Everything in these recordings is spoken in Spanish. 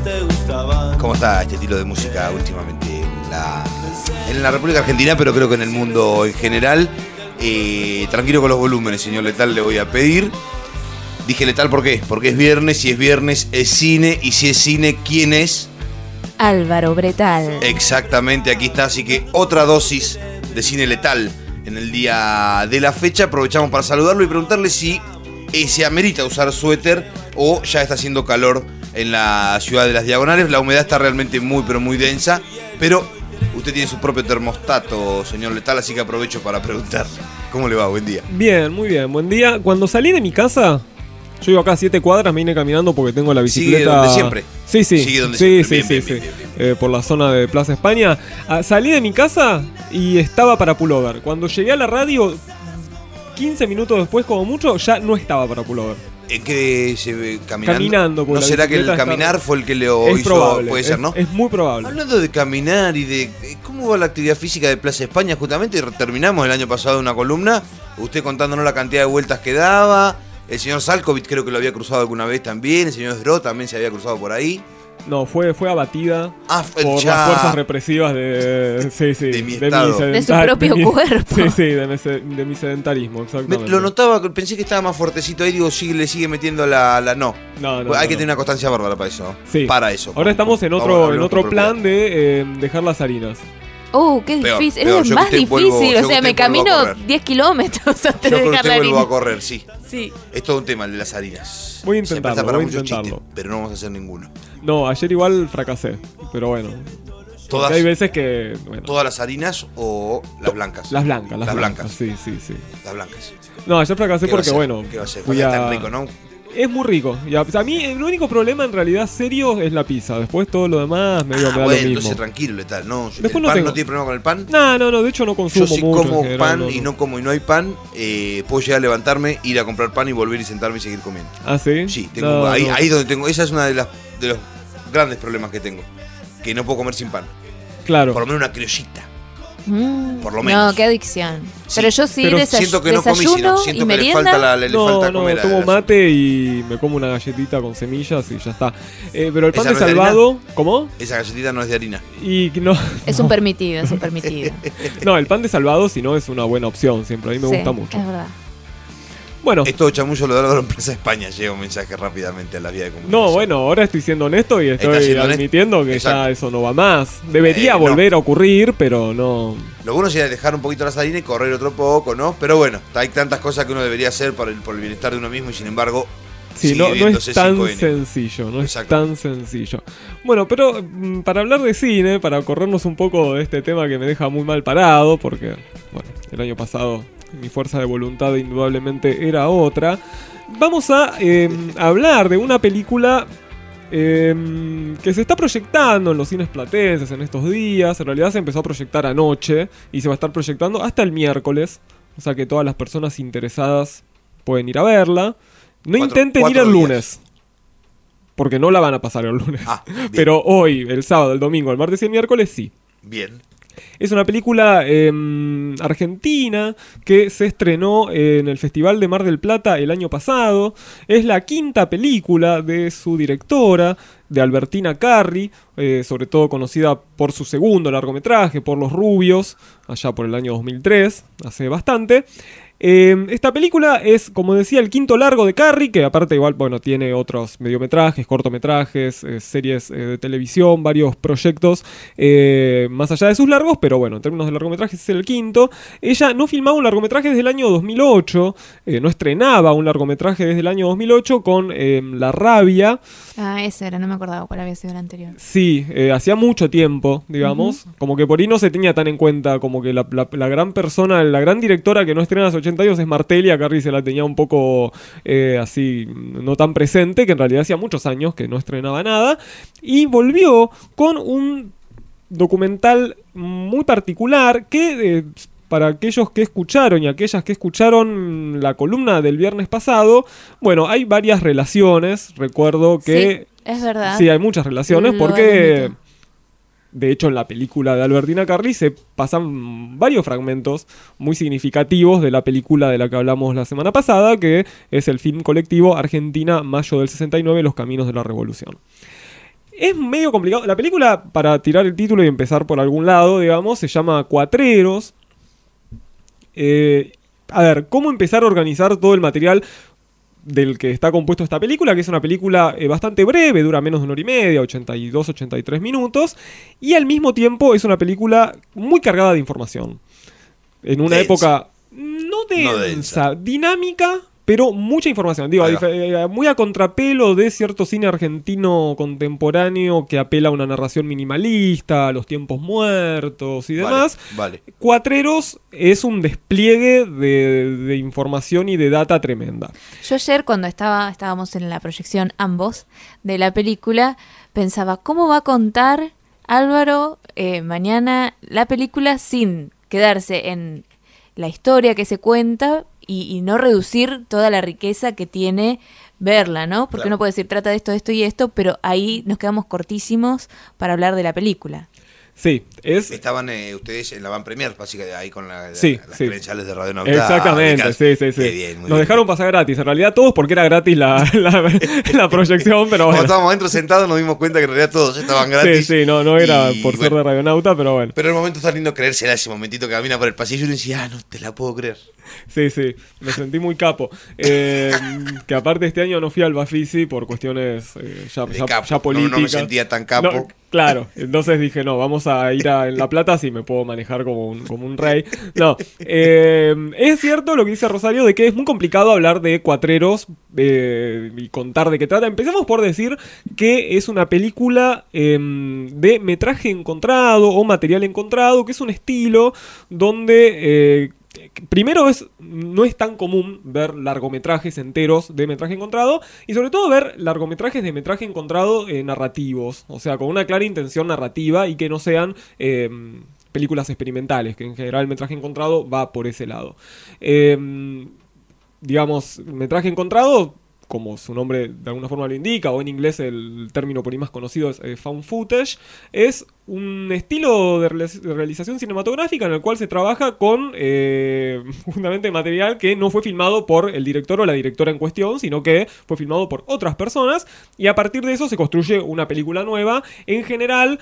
¿Cómo está este estilo de música últimamente en la República Argentina, pero creo que en el mundo en general? Tranquilo con los volúmenes, señor Letal, le voy a pedir. Dije Letal, ¿por qué? Porque es viernes, si es viernes es cine, y si es cine, ¿quién es? Álvaro Bretal. Exactamente, aquí está, así que otra dosis de cine letal en el día de la fecha. Aprovechamos para saludarlo y preguntarle si se amerita usar suéter o ya está haciendo calor en la ciudad de Las Diagonales. La humedad está realmente muy, pero muy densa, pero usted tiene su propio termostato, señor Letal, así que aprovecho para preguntar. ¿Cómo le va? Buen día. Bien, muy bien, buen día. Cuando salí de mi casa, yo vivo acá a 7 cuadras, me vine caminando porque tengo la bicicleta. ¿Sigue donde siempre? Sí. Sigue donde siempre. Bien. Por la zona de Plaza España. Salí de mi casa y estaba para pullover. Cuando llegué a la radio, 15 minutos después, como mucho, ya no estaba para pullover. ¿En qué se ve caminando? Caminando. ¿No será que el caminar fue el que le hizo? Probable, puede ser, ¿no? Es muy probable. Hablando de caminar y de cómo va la actividad física de Plaza España, justamente terminamos el año pasado una columna, usted contándonos la cantidad de vueltas que daba. El señor Salkovic creo que lo había cruzado alguna vez también. El señor Sdro también se había cruzado por ahí. No, fue abatida por ya. las fuerzas represivas de mi estado. De su propio cuerpo. De mi sedentarismo, exactamente. Lo notaba, pensé que estaba más fuertecito ahí, digo, le sigue metiendo la no. No, hay que tener una constancia bárbara para eso. Sí. Para eso. Ahora estamos en otro plan de dejar las harinas. Qué difícil. Es más difícil. O sea, me camino 10 kilómetros antes de dejar la harina. Yo vuelvo a correr, sí. Sí. Es todo un tema el de las harinas. Voy a intentarlo. Chistes, pero no vamos a hacer ninguno. No, ayer igual fracasé, pero bueno. Todas, hay veces que... Bueno. ¿Todas las harinas o las blancas? Las blancas. Sí. Las blancas. No, ayer fracasé porque, bueno... ¿Qué va a ser? Tan rico, ¿no? Es muy rico. A mí el único problema en realidad serio es la pizza. Después todo lo demás me da lo mismo. Entonces tranquilo, Letal. No, después ¿el pan no tiene problema con el pan? No, de hecho no consumo mucho. Yo si como pan y no hay pan, puedo llegar a levantarme, ir a comprar pan y volver y sentarme y seguir comiendo. ¿Ah, sí? Sí, tengo ahí donde tengo. Esa es una de los grandes problemas que tengo. Que no puedo comer sin pan. Claro. Por lo menos una criollita. Por lo menos. No, qué adicción. Sí, pero yo sí siento que no comí, sino siento que le falta comer. Tomo mate y me como una galletita con semillas y ya está. Pero el pan de salvado, ¿cómo? Esa galletita no es de harina. Es un permitido. No, el pan de salvado si no es una buena opción siempre. A mí me gusta mucho. Es verdad. Bueno. Es todo chamullo lo de la empresa España. Llega un mensaje rápidamente a la vía de comunicación. No, bueno, ahora estoy siendo honesto y estoy admitiendo que Exacto. Ya eso no va más. Debería volver a ocurrir, pero no. Lo bueno sería dejar un poquito la salina y correr otro poco, ¿no? Pero bueno, hay tantas cosas que uno debería hacer por el bienestar de uno mismo y sin embargo... Sí, no es tan sencillo, Bueno, pero para hablar de cine, para corrernos un poco de este tema que me deja muy mal parado, porque, bueno, el año pasado mi fuerza de voluntad indudablemente era otra, vamos a hablar de una película que se está proyectando en los cines platenses en estos días. En realidad se empezó a proyectar anoche y se va a estar proyectando hasta el miércoles, o sea que todas las personas interesadas pueden ir a verla. No intenten ir el lunes, porque no la van a pasar el lunes. Pero hoy, el sábado, el domingo, el martes y el miércoles sí. Bien. Es una película argentina que se estrenó en el Festival de Mar del Plata el año pasado. Es la quinta película de su directora, de Albertina Carri, sobre todo conocida por su segundo largometraje, por Los Rubios, allá por el año 2003, hace bastante. Esta película es, como decía, el quinto largo de Carri, que aparte igual, bueno, tiene otros mediometrajes, cortometrajes, series de televisión, varios proyectos más allá de sus largos, pero bueno, en términos de largometrajes es el quinto. Ella no filmaba un largometraje desde el año 2008, no estrenaba un largometraje desde el año 2008 con La Rabia. Ese era, no me acordaba cuál había sido el anterior. Sí, hacía mucho tiempo, digamos, como que por ahí no se tenía tan en cuenta, como que la gran persona, la gran directora que no estrena hace 80 años es Martelli. A Carri se la tenía un poco así, no tan presente, que en realidad hacía muchos años que no estrenaba nada, y volvió con un documental muy particular que... para aquellos que escucharon y aquellas que escucharon la columna del viernes pasado, bueno, hay varias relaciones. Recuerdo que... Sí, es verdad. Sí, hay muchas relaciones porque... De hecho, en la película de Albertina Carri se pasan varios fragmentos muy significativos de la película de la que hablamos la semana pasada, que es el film colectivo Argentina, mayo del 69, Los Caminos de la Revolución. Es medio complicado. La película, para tirar el título y empezar por algún lado, digamos, se llama Cuatreros. A ver, ¿cómo empezar a organizar todo el material del que está compuesto esta película? Que es una película bastante breve, dura menos de 1 hora y media, 82, 83 minutos. Y al mismo tiempo es una película muy cargada de información. En una época no densa, dinámica, pero mucha información. Digo, muy a contrapelo de cierto cine argentino contemporáneo que apela a una narración minimalista, a los tiempos muertos y demás. Vale. Cuatreros es un despliegue de información y de data tremenda. Yo ayer, cuando estábamos en la proyección ambos de la película, pensaba, ¿cómo va a contar Álvaro mañana la película sin quedarse en la historia que se cuenta y no reducir toda la riqueza que tiene verla, ¿no? Porque uno puede decir, trata de esto, esto y esto, pero ahí nos quedamos cortísimos para hablar de la película. Sí, estaban ustedes en la van premier, básicamente, ahí con las credenciales de Radio Nauta. Exactamente, sí. Bien, Nos dejaron pasar gratis, en realidad todos, porque era gratis la proyección, pero bueno. Cuando estábamos adentro sentados nos dimos cuenta que en realidad todos estaban gratis. Sí, no era por ser de Radionauta, pero bueno. Pero el momento está lindo creérsela, ese momentito que camina por el pasillo y uno decía, no te la puedo creer. Sí, me sentí muy capo. Que aparte este año no fui al Bafisi por cuestiones ya políticas. No me sentía tan capo. No, claro, entonces dije, no, vamos a ir en La Plata si me puedo manejar como un rey. No, es cierto lo que dice Rosario de que es muy complicado hablar de Cuatreros y contar de qué trata. Empecemos por decir que es una película de metraje encontrado o material encontrado, que es un estilo donde... primero no es tan común ver largometrajes enteros de metraje encontrado y sobre todo ver largometrajes de metraje encontrado narrativos, o sea, con una clara intención narrativa y que no sean películas experimentales, que en general el metraje encontrado va por ese lado. Digamos, metraje encontrado, como su nombre de alguna forma lo indica, o en inglés el término por ahí más conocido es found footage, es un estilo de realización cinematográfica en el cual se trabaja con justamente material que no fue filmado por el director o la directora en cuestión, sino que fue filmado por otras personas, y a partir de eso se construye una película nueva, en general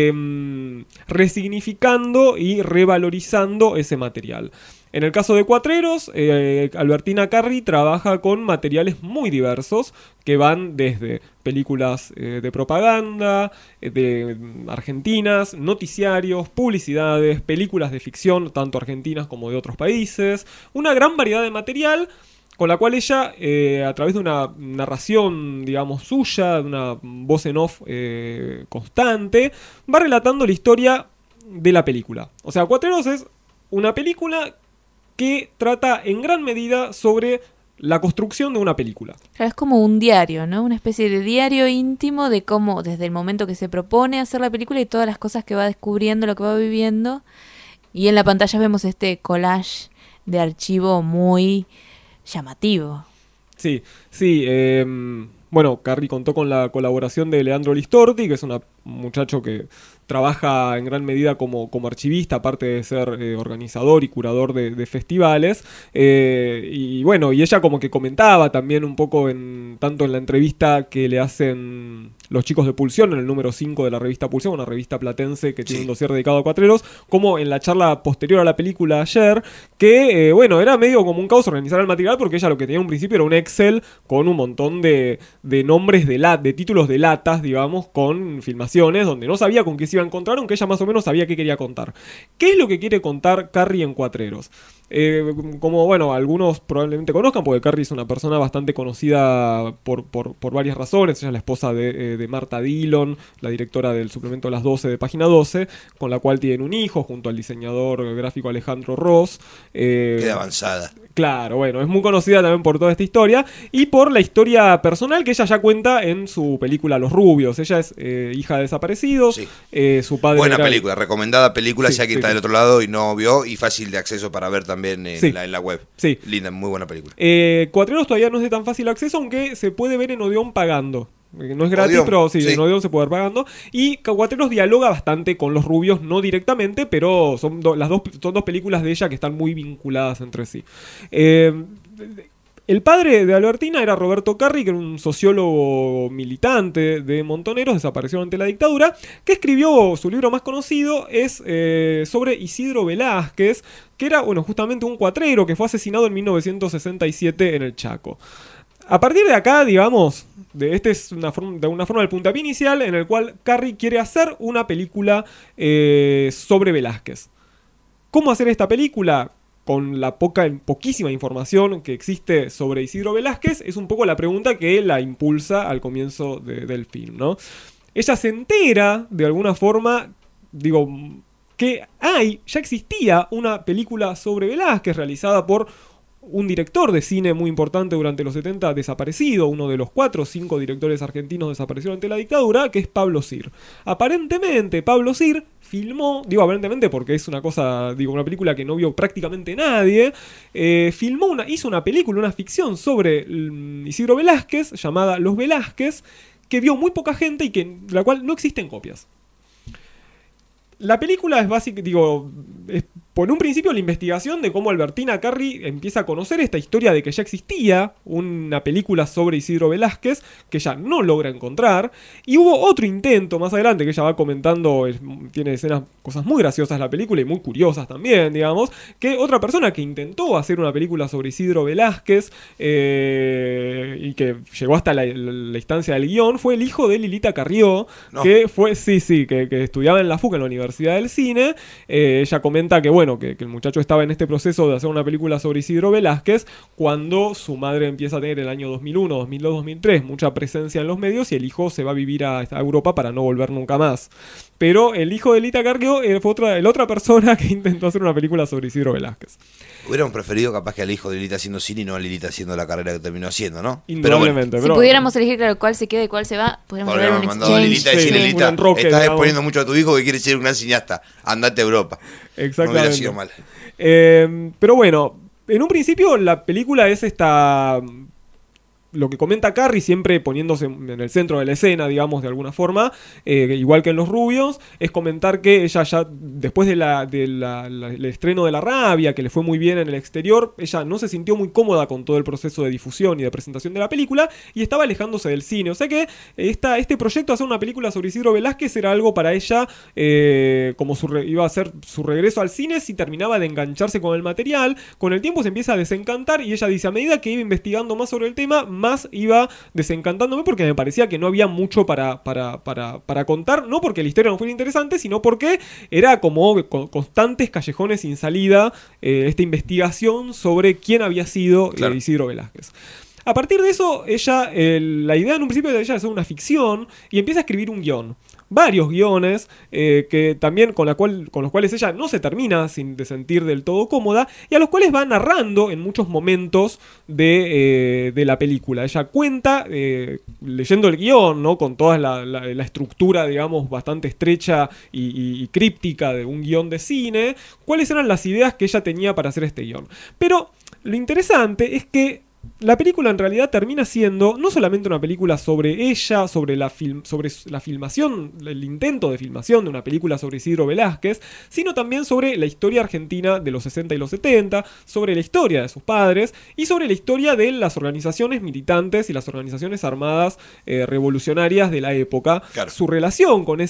resignificando y revalorizando ese material. En el caso de Cuatreros, Albertina Carri trabaja con materiales muy diversos que van desde películas de propaganda, de argentinas, noticiarios, publicidades, películas de ficción, tanto argentinas como de otros países. Una gran variedad de material con la cual ella, a través de una narración, digamos, suya, de una voz en off constante, va relatando la historia de la película. O sea, Cuatreros es una película que trata en gran medida sobre la construcción de una película. Claro, es como un diario, ¿no? Una especie de diario íntimo de cómo, desde el momento que se propone hacer la película y todas las cosas que va descubriendo, lo que va viviendo. Y en la pantalla vemos este collage de archivo muy llamativo. Sí. Bueno, Carri contó con la colaboración de Leandro Listorti, que es un muchacho que trabaja en gran medida como archivista, aparte de ser organizador y curador de festivales. Y bueno, y ella como que comentaba también un poco tanto en la entrevista que le hacen los chicos de Pulsión, en el número 5 de la revista Pulsión, una revista platense que tiene un dossier dedicado a Cuatreros, como en la charla posterior a la película ayer, que bueno, era medio como un caos organizar el material, porque ella lo que tenía en un principio era un Excel con un montón de nombres de títulos de latas, digamos, con filmaciones, donde no sabía con qué se iba a encontrar, aunque ella más o menos sabía qué quería contar. ¿Qué es lo que quiere contar Carri en Cuatreros? Como, bueno, algunos probablemente conozcan, porque Carri es una persona bastante conocida por varias razones. Ella es la esposa de Marta Dillon, la directora del suplemento Las 12 de Página 12, con la cual tiene un hijo, junto al diseñador gráfico Alejandro Ross. Queda avanzada. Claro, bueno, es muy conocida también por toda esta historia y por la historia personal que ella ya cuenta en su película Los Rubios. Ella es hija de desaparecidos, su padre buena película, recomendada película, si alguien está del otro lado y no vio, y fácil de acceso para ver también en la web. Sí. Linda, muy buena película. Cuatreros todavía no es de tan fácil acceso, aunque se puede ver en Odeón pagando. No es gratis, Odeon, pero sí, en Odeon se puede ver pagando. Y Cuatreros dialoga bastante con Los Rubios, no directamente, pero son dos películas de ella que están muy vinculadas entre sí. El padre de Albertina era Roberto Carri, que era un sociólogo militante de Montoneros, desapareció ante la dictadura, que escribió, su libro más conocido es sobre Isidro Velázquez, que era, bueno, justamente un cuatrero que fue asesinado en 1967 en el Chaco. A partir de acá, digamos, este es de alguna forma el puntapié inicial en el cual Carri quiere hacer una película sobre Velázquez. ¿Cómo hacer esta película? Con la poquísima información que existe sobre Isidro Velázquez, es un poco la pregunta que la impulsa al comienzo del film, ¿no? Ella se entera, de alguna forma, que ya existía una película sobre Velázquez realizada por un director de cine muy importante durante los 70 desaparecido, uno de los 4 o 5 directores argentinos desaparecieron ante la dictadura, que es Pablo Sir. Aparentemente, Pablo Sir filmó, aparentemente porque es una una película que no vio prácticamente nadie, hizo una película, una ficción sobre Isidro Velázquez, llamada Los Velázquez, que vio muy poca gente y de la cual no existen copias. La película es es por un principio la investigación de cómo Albertina Carri empieza a conocer esta historia de que ya existía una película sobre Isidro Velázquez que ella no logra encontrar, y hubo otro intento más adelante que ella va comentando, tiene cosas muy graciosas la película y muy curiosas también, digamos, que otra persona que intentó hacer una película sobre Isidro Velázquez y que llegó hasta la instancia del guión fue el hijo de Lilita Carrió, que fue, que estudiaba en la FUC, en la Universidad del Cine. Ella comenta que que el muchacho estaba en este proceso de hacer una película sobre Isidro Velázquez cuando su madre empieza a tener el año 2001, 2002, 2003 mucha presencia en los medios y el hijo se va a vivir a Europa para no volver nunca más. Pero el hijo de Lilita Carrió fue la otra persona que intentó hacer una película sobre Isidro Velázquez. Hubiéramos preferido capaz que al hijo de Lilita haciendo cine y no a Lilita haciendo la carrera que terminó haciendo, ¿no? Indudablemente. Si pudiéramos elegir cuál se queda y cuál se va, podríamos ver un mandado a Lilita y decir, Lilita, estás exponiendo mucho a tu hijo que quiere ser un gran cineasta. Andate a Europa. Exactamente. No hubiera sido mal. Pero bueno, en un principio la película es lo que comenta Carri, siempre poniéndose en el centro de la escena, digamos, de alguna forma, igual que en Los Rubios, es comentar que ella ya, después del estreno de La Rabia, que le fue muy bien en el exterior, ella no se sintió muy cómoda con todo el proceso de difusión y de presentación de la película, y estaba alejándose del cine. O sea que este proyecto de hacer una película sobre Isidro Velázquez era algo para ella, como iba a ser su regreso al cine, si terminaba de engancharse con el material. Con el tiempo se empieza a desencantar, y ella dice, a medida que iba investigando más sobre el tema, más iba desencantándome porque me parecía que no había mucho para contar, no porque la historia no fuera interesante, sino porque era como constantes callejones sin salida, esta investigación sobre quién había sido Isidro Velázquez. A partir de eso, la idea en un principio de ella es hacer una ficción y empieza a escribir un guión. Varios guiones que también con los cuales ella no se termina de sentir del todo cómoda y a los cuales va narrando en muchos momentos de la película. Ella cuenta, leyendo el guión, ¿no? Con toda la estructura, digamos, bastante estrecha y críptica de un guión de cine, cuáles eran las ideas que ella tenía para hacer este guión. Pero lo interesante es que la película en realidad termina siendo no solamente una película sobre ella, sobre la filmación, el intento de filmación de una película sobre Isidro Velázquez, sino también sobre la historia argentina de los 60 y los 70, sobre la historia de sus padres y sobre la historia de las organizaciones militantes y las organizaciones armadas revolucionarias de la época, su relación con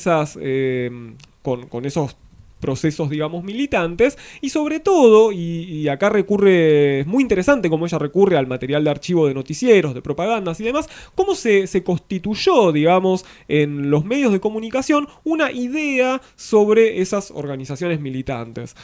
con esos procesos, digamos, militantes, y sobre todo, y acá es muy interesante cómo ella recurre al material de archivo de noticieros, de propagandas y demás, cómo se constituyó, digamos, en los medios de comunicación una idea sobre esas organizaciones militantes.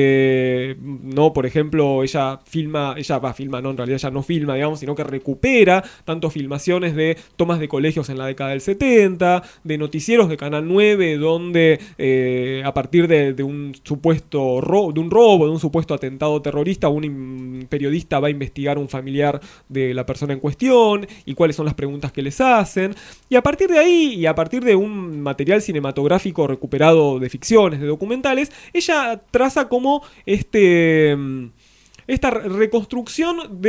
No, por ejemplo, en realidad ella no filma, digamos, sino que recupera tanto filmaciones de tomas de colegios en la década del 70, de noticieros de Canal 9, donde a partir de un supuesto de un supuesto atentado terrorista, un periodista va a investigar a un familiar de la persona en cuestión y cuáles son las preguntas que les hacen, y a partir de ahí y a partir de un material cinematográfico recuperado de ficciones, de documentales, ella traza como esta reconstrucción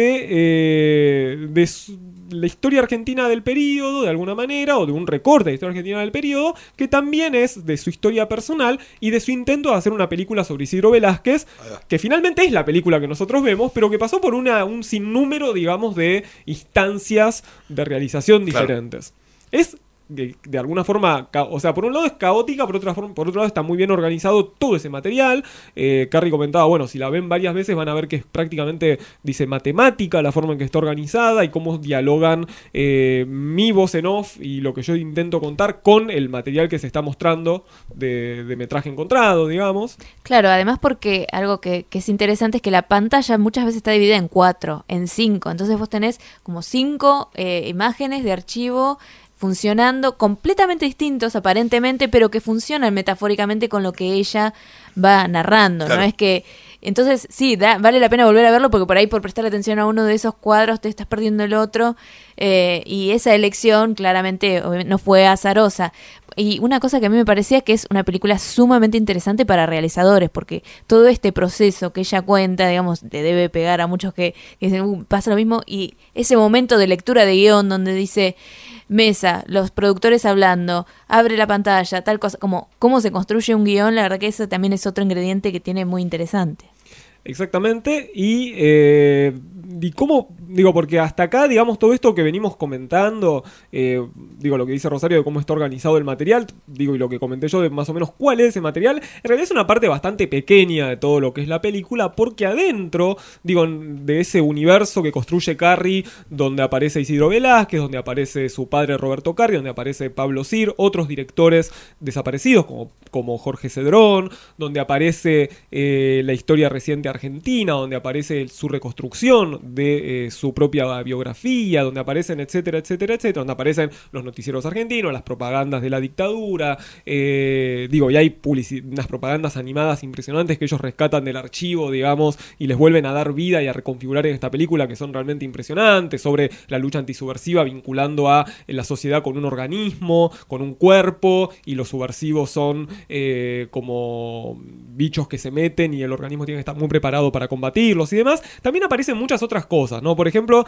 de la historia argentina del periodo, de alguna manera, o de un recorte de la historia argentina del periodo, que también es de su historia personal y de su intento de hacer una película sobre Isidro Velázquez, que finalmente es la película que nosotros vemos, pero que pasó por un sinnúmero, digamos, de instancias de realización diferentes. Es de alguna forma, o sea, por un lado es caótica, por otro lado está muy bien organizado todo ese material. Carrie comentaba, bueno, si la ven varias veces van a ver que es prácticamente, dice, matemática la forma en que está organizada y cómo dialogan mi voz en off y lo que yo intento contar con el material que se está mostrando de metraje encontrado, digamos. Claro, además porque algo que es interesante es que la pantalla muchas veces está dividida en 4, en 5, entonces vos tenés como 5 imágenes de archivo funcionando completamente distintos aparentemente, pero que funcionan metafóricamente con lo que ella va narrando, claro. ¿No? Es que entonces sí, vale la pena volver a verlo porque por ahí por prestar atención a uno de esos cuadros te estás perdiendo el otro, y esa elección claramente no fue azarosa. Y una cosa que a mí me parecía que es una película sumamente interesante para realizadores, porque todo este proceso que ella cuenta, digamos, le debe pegar a muchos que dicen, pasa lo mismo, y ese momento de lectura de guión donde dice mesa, los productores hablando, abre la pantalla, tal cosa, como cómo se construye un guión, la verdad que eso también es otro ingrediente que tiene muy interesante. Exactamente, y cómo, digo, porque hasta acá, digamos, todo esto que venimos comentando, digo, lo que dice Rosario de cómo está organizado el material, digo, y lo que comenté yo de más o menos cuál es ese material, en realidad es una parte bastante pequeña de todo lo que es la película, porque adentro, digo, de ese universo que construye Carrie, donde aparece Isidro Velázquez, donde aparece su padre Roberto Carri, donde aparece Pablo Sir, otros directores desaparecidos como Jorge Cedrón, donde aparece la historia reciente argentina, donde aparece su reconstrucción de su propia biografía, donde aparecen etcétera, etcétera, etcétera, donde aparecen los noticieros argentinos, las propagandas de la dictadura, digo, y hay unas propagandas animadas impresionantes que ellos rescatan del archivo, digamos, y les vuelven a dar vida y a reconfigurar en esta película, que son realmente impresionantes, sobre la lucha antisubversiva vinculando a la sociedad con un organismo, con un cuerpo, y los subversivos son como bichos que se meten y el organismo tiene que estar muy preparado para combatirlos y demás. También aparecen muchas otras cosas, ¿no? Por ejemplo,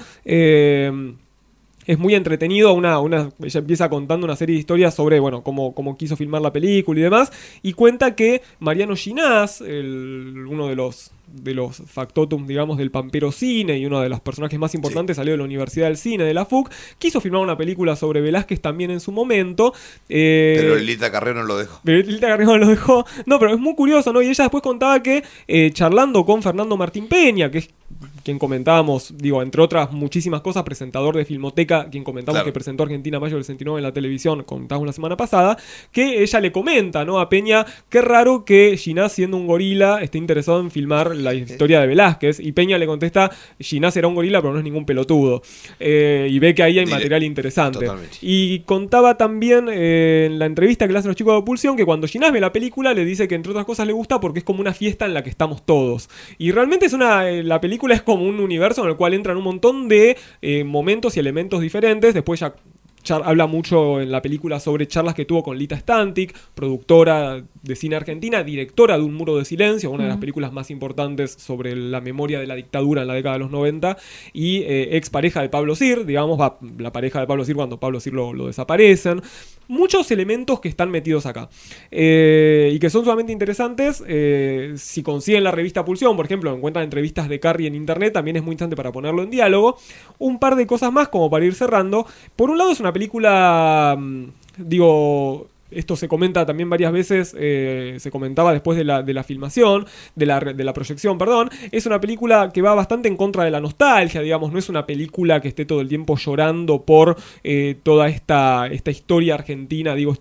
es muy entretenido, ella empieza contando una serie de historias sobre, bueno, cómo quiso filmar la película y demás, y cuenta que Mariano Ginás, uno de los factotum, digamos, del Pampero Cine y uno de los personajes más importantes, salió de la Universidad del Cine de la FUC, quiso filmar una película sobre Velázquez también en su momento. Pero Lilita Carrió no lo dejó. No, pero es muy curioso, ¿no? Y ella después contaba que charlando con Fernando Martín Peña, que es quien comentábamos, digo, entre otras muchísimas cosas, presentador de Filmoteca, quien comentamos que presentó Argentina Mayo del 69 en la televisión, contamos la semana pasada, que ella le comenta, ¿no?, a Peña, qué raro que Ginás, siendo un gorila, esté interesado en filmar la historia de Velázquez, y Peña le contesta, Ginás era un gorila pero no es ningún pelotudo, y ve que ahí hay material interesante. Totalmente. Y contaba también en la entrevista que le hacen los chicos de Pulsión, que cuando Ginás ve la película le dice que entre otras cosas le gusta porque es como una fiesta en la que estamos todos, y realmente es la película es como un universo en el cual entran un montón de momentos y elementos diferentes. Después ya habla mucho en la película sobre charlas que tuvo con Lita Stantic, productora de cine argentina, directora de Un Muro de Silencio, una de las películas más importantes sobre la memoria de la dictadura en la década de los 90, y ex pareja de Pablo Sir, digamos, la pareja de Pablo Sir cuando Pablo Sir lo desaparecen. Muchos elementos que están metidos acá y que son sumamente interesantes. Si consiguen la revista Pulsión, por ejemplo, encuentran entrevistas de Carrie en internet, también es muy interesante para ponerlo en diálogo. Un par de cosas más como para ir cerrando. Por un lado es una película, digo, esto se comenta también varias veces, se comentaba después de la filmación, de la proyección, perdón. Es una película que va bastante en contra de la nostalgia, digamos, no es una película que esté todo el tiempo llorando por toda esta historia argentina, digo,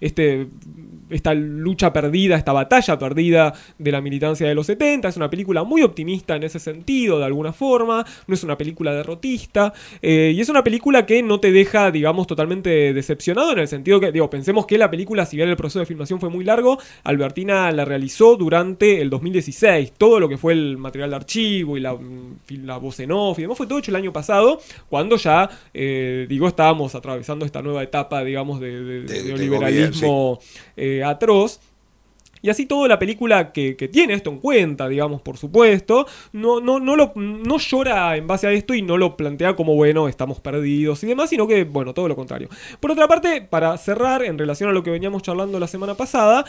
esta lucha perdida, esta batalla perdida de la militancia de los 70. Es una película muy optimista en ese sentido, de alguna forma. No es una película derrotista. Y es una película que no te deja, digamos, totalmente decepcionado, en el sentido que, digo, pensemos que la película, si bien el proceso de filmación fue muy largo, Albertina la realizó durante el 2016. Todo lo que fue el material de archivo y la voz en off y demás fue todo hecho el año pasado, cuando ya, estábamos atravesando esta nueva etapa, digamos, de neoliberalismo atroz. Y así toda la película que tiene esto en cuenta, digamos, por supuesto, no llora en base a esto y no lo plantea como, bueno, estamos perdidos y demás, sino que, bueno, todo lo contrario. Por otra parte, para cerrar, en relación a lo que veníamos charlando la semana pasada,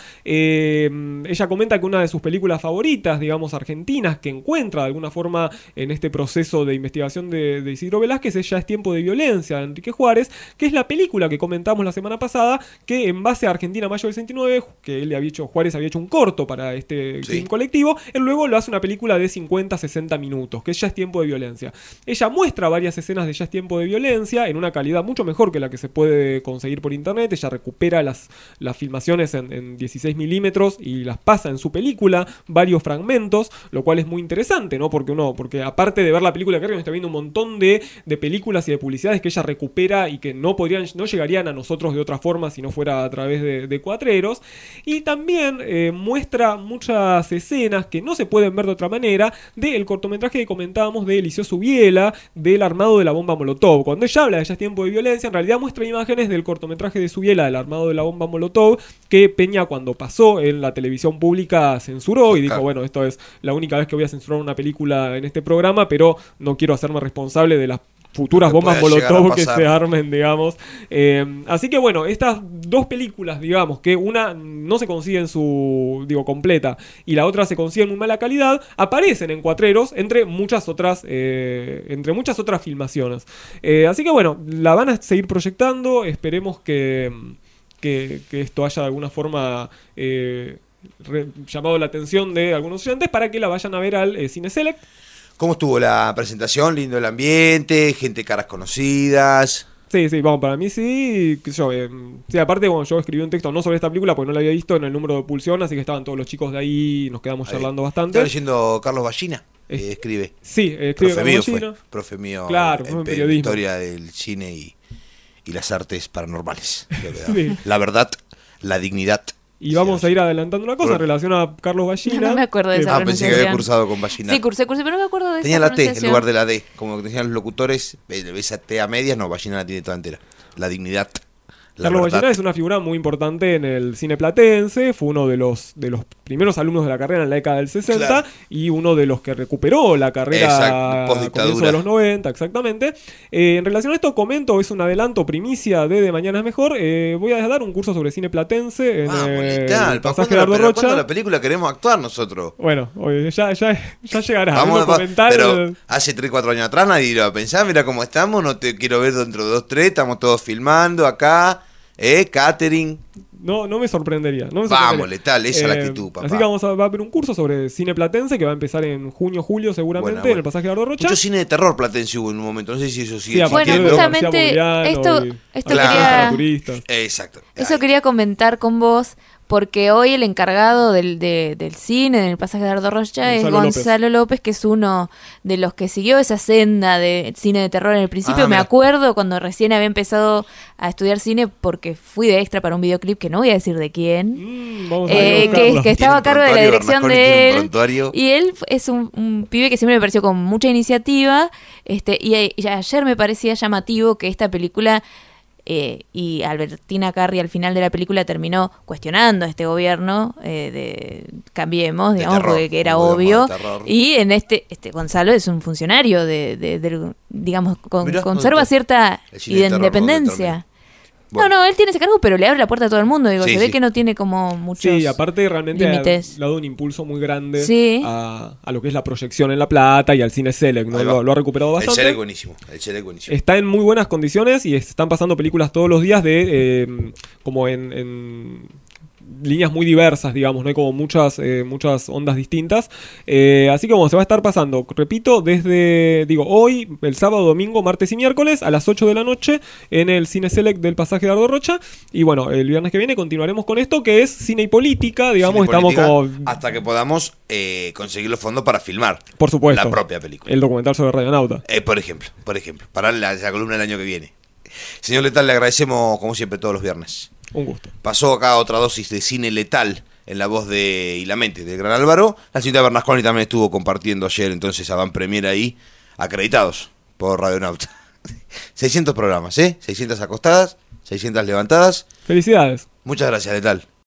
ella comenta que una de sus películas favoritas, digamos, argentinas, que encuentra de alguna forma en este proceso de investigación de Isidro Velázquez, es Ya es tiempo de violencia, de Enrique Juárez, que es la película que comentamos la semana pasada, que en base a Argentina Mayo del 69, que él le había hecho, Juárez había hecho un corto para este crimen colectivo, él luego lo hace una película de 50-60 minutos, que es Ya es tiempo de violencia. Ella muestra varias escenas de Ya es tiempo de violencia en una calidad mucho mejor que la que se puede conseguir por internet. Ella recupera las filmaciones en 16 milímetros y las pasa en su película, varios fragmentos, lo cual es muy interesante, ¿no? Porque aparte de ver la película, creo que está viendo un montón de películas y de publicidades que ella recupera y que no llegarían a nosotros de otra forma si no fuera a través de Cuatreros. Y también muestra muchas escenas que no se pueden ver de otra manera del cortometraje que comentábamos de Eliseo Subiela, del armado de la bomba Molotov. Cuando ella habla de Ya es tiempo de violencia, en realidad muestra imágenes del cortometraje de Subiela, del armado de la bomba Molotov, que Peña, cuando pasó en la televisión pública, censuró y dijo, bueno, esto es la única vez que voy a censurar una película en este programa, pero no quiero hacerme responsable de las futuras bombas Molotov que se armen, digamos. Así que bueno, estas dos películas, digamos, que una no se consigue en su, completa, y la otra se consigue en muy mala calidad, aparecen en Cuatreros entre muchas otras filmaciones. Así que bueno, la van a seguir proyectando, esperemos que esto haya de alguna forma llamado la atención de algunos oyentes para que la vayan a ver al Cine Select. ¿Cómo estuvo la presentación? Lindo el ambiente, gente, caras conocidas. Sí, vamos, para mí sí, qué sé yo, sí, aparte, bueno, yo escribí un texto no sobre esta película porque no la había visto en el número de Pulsión, así que estaban todos los chicos de ahí y nos quedamos charlando bastante. ¿Está leyendo Carlos Ballina? Escribe. Sí, escribe profe mío Ballina. Profe mío, claro, en periodismo. Historia del cine y las artes paranormales. Sí. La verdad, la dignidad. Y vamos a ir adelantando una cosa en relación a Carlos Ballina. No me acuerdo de esa pensé que había cursado con Ballina. Sí, cursé, pero no me acuerdo de esa Tenía la T pronunciación. en lugar de la D. Como que decían los locutores, esa T a medias, no, Ballina la tiene toda entera. La dignidad. Carlos Ballina es una figura muy importante en el cine platense, fue uno de los primeros alumnos de la carrera en la década del 60, claro, y uno de los que recuperó la carrera a comienzos de los 90, exactamente. En relación a esto, comento, es un adelanto, primicia de Mañana es Mejor, voy a dar un curso sobre cine platense en el pasaje Gerardo Rocha. ¿Cuándo la película queremos actuar nosotros? Bueno, ya llegará. Vamos a comentar. Pero hace 3-4 años atrás nadie lo pensaba, mira cómo estamos, no te quiero ver dentro de 2-3, estamos todos filmando acá. Catering. No me sorprendería. Vamos, letal, esa es la actitud, papá. Así que va a haber un curso sobre cine platense que va a empezar en junio, julio seguramente, bueno. En el pasaje Gerardo Rocha. Mucho cine de terror platense hubo en un momento, no sé si eso sigue. Sí, bueno, justamente esto quería... Exacto. Eso quería comentar con vos, porque hoy el encargado del cine en el pasaje Gerardo Rocha es Gonzalo López, que es uno de los que siguió esa senda de cine de terror en el principio. Me acuerdo cuando recién había empezado a estudiar cine, porque fui de extra para un videoclip que no voy a decir de quién, que estaba a cargo de la dirección de él, y él es un pibe que siempre me pareció con mucha iniciativa, y ayer me parecía llamativo que esta película, y Albertina Carri al final de la película terminó cuestionando a este gobierno de Cambiemos, digamos, porque era obvio, y en este Gonzalo es un funcionario digamos, conserva cierta independencia. Bueno. No, él tiene ese cargo, pero le abre la puerta a todo el mundo. Se ve que no tiene como muchos límites. Sí, aparte realmente le ha dado un impulso muy grande a lo que es la proyección en La Plata y al cine Select, ¿no? Lo ha recuperado bastante. El Select buenísimo. Está en muy buenas condiciones y están pasando películas todos los días como en líneas muy diversas, digamos, no hay como muchas ondas distintas, así que bueno, se va a estar pasando, repito, desde hoy, el sábado, domingo, martes y miércoles a las 8 de la noche en el Cine Select del pasaje Gerardo Rocha, y bueno, el viernes que viene continuaremos con esto que es cine y política, digamos, estamos como hasta que podamos conseguir los fondos para filmar, por supuesto, la propia película, el documental sobre Radionauta, por ejemplo, para la columna del año que viene. Señor Letal, le agradecemos como siempre todos los viernes. Un gusto. Pasó acá otra dosis de cine letal en la voz y la mente del gran Álvaro. La señorita Bernasconi también estuvo compartiendo ayer entonces a Van Premier ahí, acreditados por Radionauta. 600 programas, 600 acostadas, 600 levantadas. Felicidades. Muchas gracias, Letal.